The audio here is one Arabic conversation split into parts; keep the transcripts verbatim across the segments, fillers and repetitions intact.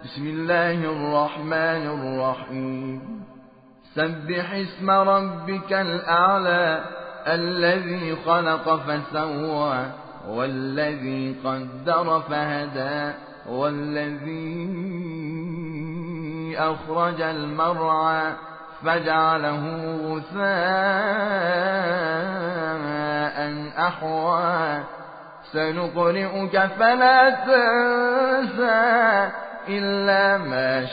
بسم الله الرحمن الرحيم سبح اسم ربك الأعلى الذي خلق فسوى والذي قدر فهدى والذي أخرج المرعى فجعله غثاء أحوى سنقرئك فلا تنسى إلا ما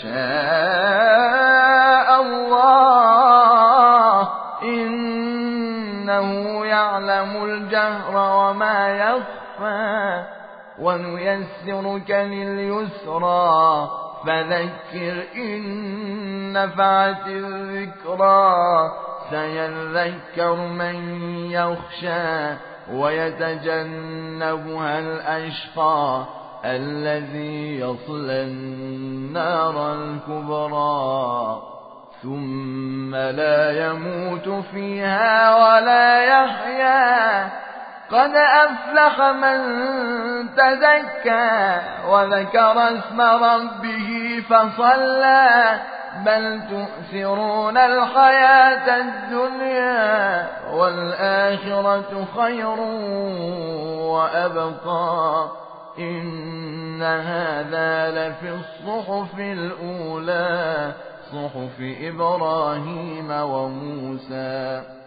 شاء الله إنه يعلم الجهر وما يخفى ونيسرك لليسرى فذكر إن نفعت الذكرى سيذكر من يخشى ويتجنبها الأشقى الذي يصلى النار الكبرى ثم لا يموت فيها ولا يحيا قد أفلح من تزكى وذكر اسم ربه فصلى بل تؤثرون الحياة الدنيا والآخرة خير وأبقى إن هذا لفي الصحف الأولى صحف إبراهيم وموسى.